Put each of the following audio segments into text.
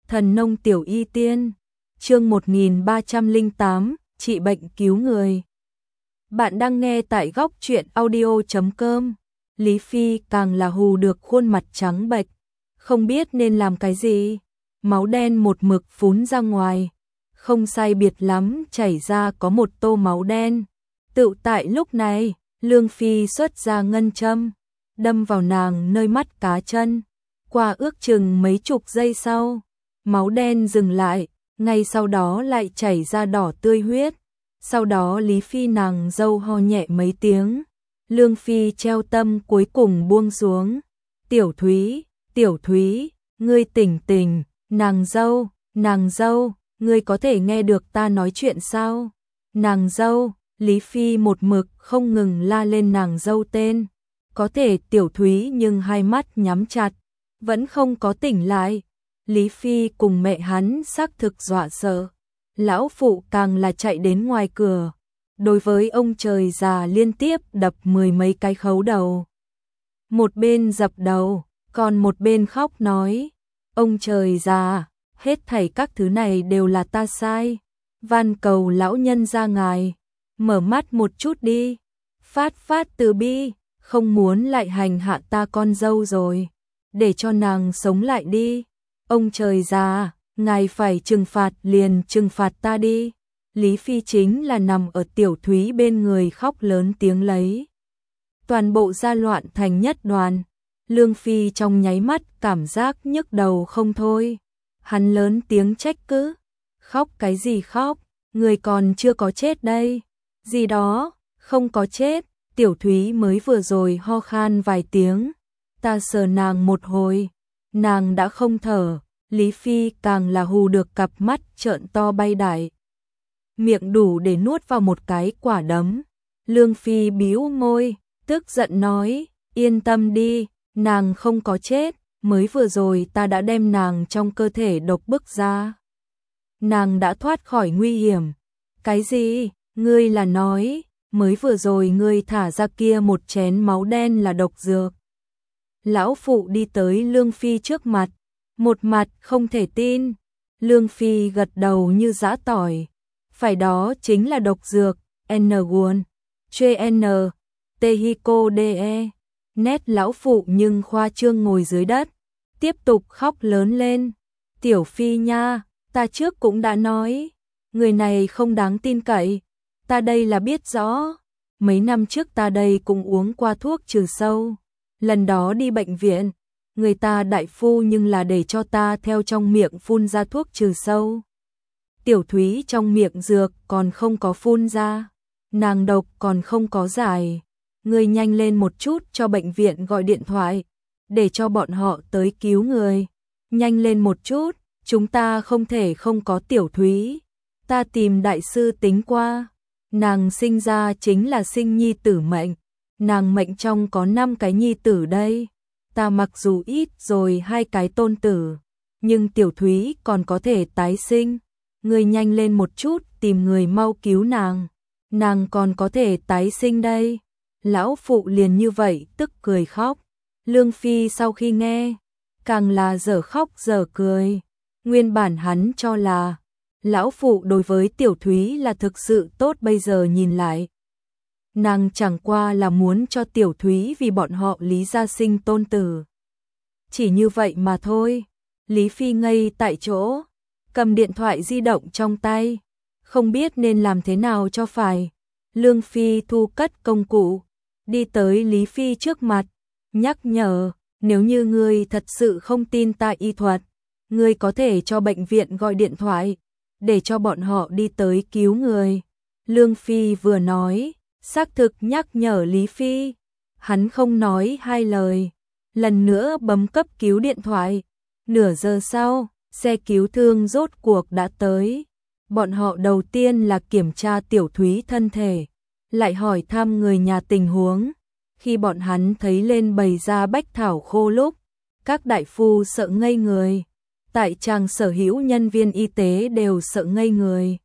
Thần nông tiểu y tiên, chương 1308, trị bệnh cứu người. Bạn đang nghe tại góc truyện audio.com. Lý Phi càng là hù được khuôn mặt trắng bệch, không biết nên làm cái gì. Máu đen một mực phún ra ngoài, không sai biệt lắm chảy ra có một tô máu đen. Tựu tại lúc này, Lương Phi xuất ra ngân châm, đâm vào nàng nơi mắt cá chân. Qua ước chừng mấy chục giây sau, máu đen dừng lại, ngay sau đó lại chảy ra đỏ tươi huyết. Sau đó Lý Phi nàng dâu ho nhẹ mấy tiếng. Lương Phi treo tâm cuối cùng buông xuống. Tiểu Thúy, ngươi tỉnh tỉnh, nàng dâu, ngươi có thể nghe được ta nói chuyện sao? Nàng dâu, Lý Phi một mực không ngừng la lên nàng dâu tên. Có thể Tiểu Thúy nhưng hai mắt nhắm chặt, vẫn không có tỉnh lại. Lý Phi cùng mẹ hắn xác thực dọa sợ. Lão phụ càng là chạy đến ngoài cửa, đối với ông trời già liên tiếp đập mười mấy cái khấu đầu. Một bên dập đầu, còn một bên khóc nói, ông trời già, hết thảy các thứ này đều là ta sai. Van cầu lão nhân ra ngài, mở mắt một chút đi, phát từ bi, không muốn lại hành hạ ta con dâu rồi, để cho nàng sống lại đi. Ông trời già, ngài phải trừng phạt liền trừng phạt ta đi. Lý Phi chính là nằm ở Tiểu Thúy bên người khóc lớn tiếng lấy. Toàn bộ gia loạn thành nhất đoàn. Lương Phi trong nháy mắt cảm giác nhức đầu không thôi. Hắn lớn tiếng trách cứ. Khóc cái gì khóc, người còn chưa có chết đây. Gì đó, không có chết. Tiểu Thúy mới vừa rồi ho khan vài tiếng. Ta sờ nàng một hồi, nàng đã không thở. Lý Phi càng là hù được cặp mắt trợn to bay đại, miệng đủ để nuốt vào một cái quả đấm. Lương Phi bĩu môi, tức giận nói, yên tâm đi, nàng không có chết, mới vừa rồi ta đã đem nàng trong cơ thể độc bức ra. Nàng đã thoát khỏi nguy hiểm. Cái gì? Ngươi là nói, mới vừa rồi ngươi thả ra kia một chén máu đen là độc dược. Lão phụ đi tới Lương Phi trước mặt, một mặt không thể tin. Lương Phi gật đầu như giã tỏi. Phải đó chính là độc dược, N-Guan, CN, THICO-DE. Nét lão phụ nhưng khoa trương ngồi dưới đất, tiếp tục khóc lớn lên. Tiểu Phi nha, ta trước cũng đã nói, người này không đáng tin cậy. Ta đây là biết rõ, mấy năm trước ta đây cũng uống qua thuốc trừ sâu. Lần đó đi bệnh viện, người ta đại phu nhưng là để cho ta theo trong miệng phun ra thuốc trừ sâu. Tiểu Thúy trong miệng dược còn không có phun ra, nàng độc còn không có giải. Ngươi nhanh lên một chút cho bệnh viện gọi điện thoại, để cho bọn họ tới cứu người. Nhanh lên một chút, chúng ta không thể không có Tiểu Thúy. Ta tìm đại sư tính qua, nàng sinh ra chính là sinh nhi tử mệnh. Nàng mệnh trong có 5 cái nhi tử đây. Ta mặc dù ít rồi 2 cái tôn tử, nhưng Tiểu Thúy còn có thể tái sinh. Ngươi nhanh lên một chút tìm người mau cứu nàng. Nàng còn có thể tái sinh đây. Lão phụ liền như vậy tức cười khóc. Lương Phi sau khi nghe, càng là dở khóc dở cười. Nguyên bản hắn cho là lão phụ đối với Tiểu Thúy là thực sự tốt, bây giờ nhìn lại, nàng chẳng qua là muốn cho Tiểu Thúy vì bọn họ Lý gia sinh tôn tử. Chỉ như vậy mà thôi. Lý Phi ngây tại chỗ, cầm điện thoại di động trong tay, không biết nên làm thế nào cho phải. Lương Phi thu cất công cụ, đi tới Lý Phi trước mặt, nhắc nhở, nếu như ngươi thật sự không tin ta y thuật, ngươi có thể cho bệnh viện gọi điện thoại, để cho bọn họ đi tới cứu người. Lương Phi vừa nói, xác thực nhắc nhở Lý Phi. Hắn không nói hai lời, lần nữa bấm cấp cứu điện thoại. Nửa giờ sau, xe cứu thương rốt cuộc đã tới. Bọn họ đầu tiên là kiểm tra Tiểu Thúy thân thể, lại hỏi thăm người nhà tình huống. Khi bọn hắn thấy lên bày ra bách thảo khô lúc, các đại phu sợ ngây người. Tại trang sở hữu nhân viên y tế đều sợ ngây người.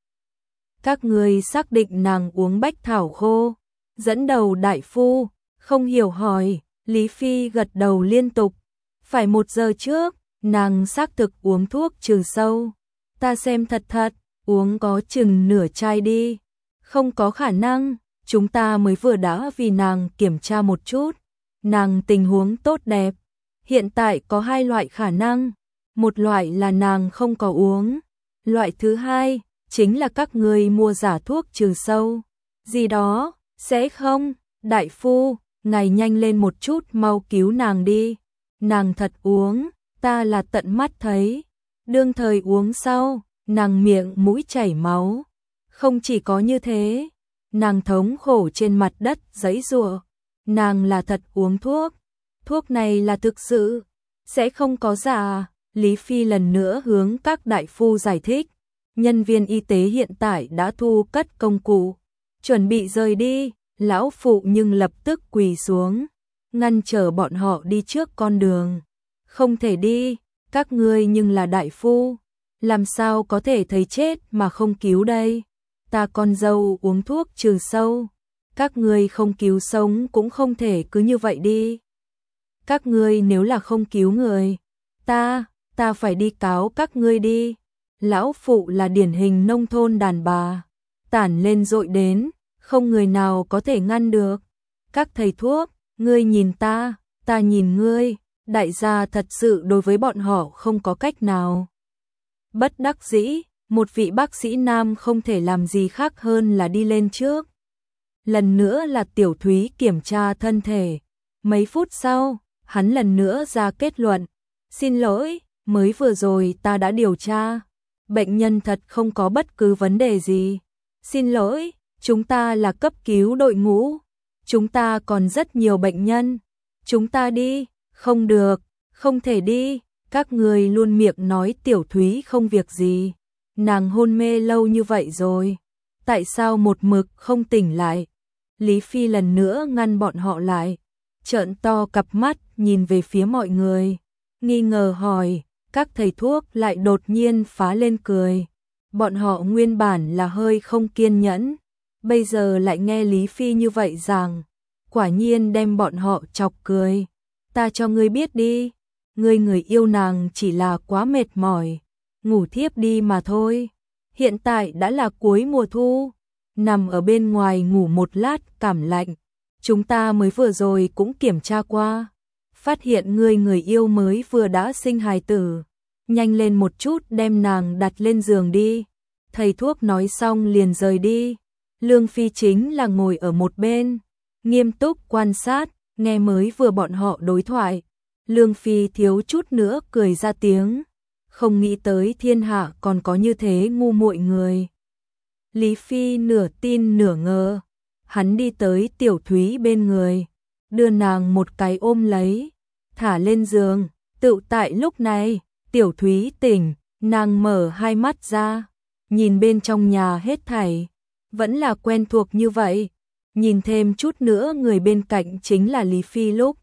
Các người xác định nàng uống bách thảo khô? Dẫn đầu đại phu, không hiểu hỏi. Lý Phi gật đầu liên tục. Phải 1 giờ trước, nàng xác thực uống thuốc trừ sâu. Ta xem thật, uống có chừng nửa chai đi. Không có khả năng, chúng ta mới vừa đã vì nàng kiểm tra một chút. Nàng tình huống tốt đẹp. Hiện tại có hai loại khả năng. Một loại là nàng không có uống. Loại thứ hai, chính là các người mua giả thuốc trừ sâu. Gì đó, sẽ không? Đại phu, ngài nhanh lên một chút mau cứu nàng đi. Nàng thật uống, ta là tận mắt thấy. Đương thời uống sau, nàng miệng mũi chảy máu. Không chỉ có như thế, nàng thống khổ trên mặt đất giãy giụa. Nàng là thật uống thuốc. Thuốc này là thực sự, sẽ không có giả. Lý Phi lần nữa hướng các đại phu giải thích. Nhân viên y tế hiện tại đã thu cất công cụ, chuẩn bị rời đi. Lão phụ nhưng lập tức quỳ xuống, ngăn trở bọn họ đi trước con đường. Không thể đi, các ngươi nhưng là đại phu, làm sao có thể thấy chết mà không cứu đây? Ta con dâu uống thuốc trừ sâu, các ngươi không cứu sống cũng không thể cứ như vậy đi. Các ngươi nếu là không cứu người, ta phải đi cáo các ngươi đi. Lão phụ là điển hình nông thôn đàn bà, tản lên dội đến, không người nào có thể ngăn được. Các thầy thuốc, ngươi nhìn ta nhìn ngươi, đại gia thật sự đối với bọn họ không có cách nào. Bất đắc dĩ, một vị bác sĩ nam không thể làm gì khác hơn là đi lên trước. Lần nữa là Tiểu Thúy kiểm tra thân thể. Mấy phút sau, hắn lần nữa ra kết luận. Xin lỗi, mới vừa rồi ta đã điều tra. Bệnh nhân thật không có bất cứ vấn đề gì. Xin lỗi, chúng ta là cấp cứu đội ngũ. Chúng ta còn rất nhiều bệnh nhân. Chúng ta đi. Không được, không thể đi. Các người luôn miệng nói Tiểu Thúy không việc gì. Nàng hôn mê lâu như vậy rồi. Tại sao một mực không tỉnh lại? Lý Phi lần nữa ngăn bọn họ lại. Trợn to cặp mắt nhìn về phía mọi người. Nghi ngờ hỏi, các thầy thuốc lại đột nhiên phá lên cười. Bọn họ nguyên bản là hơi không kiên nhẫn. Bây giờ lại nghe Lý Phi như vậy rằng, quả nhiên đem bọn họ chọc cười. Ta cho ngươi biết đi, người yêu nàng chỉ là quá mệt mỏi, ngủ thiếp đi mà thôi. Hiện tại đã là cuối mùa thu, nằm ở bên ngoài ngủ một lát cảm lạnh. Chúng ta mới vừa rồi cũng kiểm tra qua, phát hiện người yêu mới vừa đã sinh hài tử. Nhanh lên một chút đem nàng đặt lên giường đi. Thầy thuốc nói xong liền rời đi. Lương Phi chính là ngồi ở một bên, nghiêm túc quan sát, nghe mới vừa bọn họ đối thoại. Lương Phi thiếu chút nữa cười ra tiếng, không nghĩ tới thiên hạ còn có như thế ngu muội người. Lý Phi nửa tin nửa ngờ, hắn đi tới Tiểu Thúy bên người, đưa nàng một cái ôm lấy, thả lên giường. Tựu tại lúc này, Tiểu Thúy tỉnh, nàng mở hai mắt ra, nhìn bên trong nhà hết thảy, vẫn là quen thuộc như vậy. Nhìn thêm chút nữa người bên cạnh chính là Lý Phi lúc.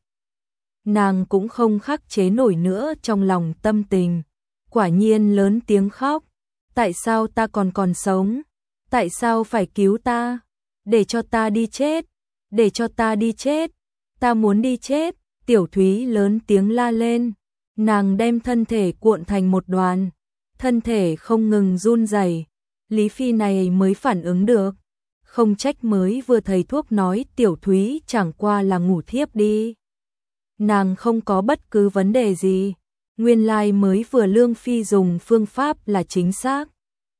Nàng cũng không khắc chế nổi nữa trong lòng tâm tình. Quả nhiên lớn tiếng khóc. Tại sao ta còn sống? Tại sao phải cứu ta? Để cho ta đi chết. Để cho ta đi chết. Ta muốn đi chết. Tiểu Thúy lớn tiếng la lên. Nàng đem thân thể cuộn thành một đoàn. Thân thể không ngừng run rẩy. Lý Phi này mới phản ứng được. Không trách mới vừa thầy thuốc nói Tiểu Thúy chẳng qua là ngủ thiếp đi. Nàng không có bất cứ vấn đề gì. Nguyên lai mới vừa Lương Phi dùng phương pháp là chính xác.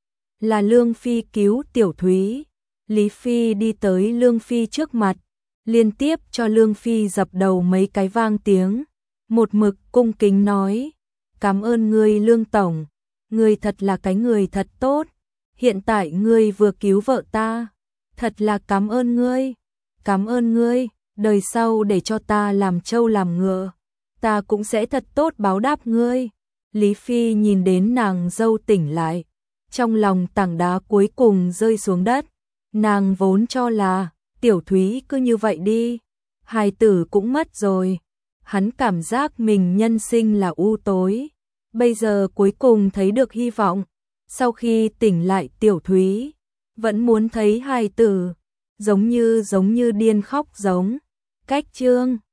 Là Lương Phi cứu Tiểu Thúy. Lý Phi đi tới Lương Phi trước mặt, liên tiếp cho Lương Phi dập đầu mấy cái vang tiếng. Một mực cung kính nói, cảm ơn ngươi Lương Tổng, ngươi thật là cái người thật tốt. Hiện tại ngươi vừa cứu vợ ta, thật là cảm ơn ngươi. Cảm ơn ngươi, đời sau để cho ta làm trâu làm ngựa, ta cũng sẽ thật tốt báo đáp ngươi. Lý Phi nhìn đến nàng dâu tỉnh lại, trong lòng tảng đá cuối cùng rơi xuống đất. Nàng vốn cho là Tiểu Thúy cứ như vậy đi, hài tử cũng mất rồi. Hắn cảm giác mình nhân sinh là u tối, bây giờ cuối cùng thấy được hy vọng. Sau khi tỉnh lại Tiểu Thúy vẫn muốn thấy hài tử, giống như điên khóc giống. Cách chương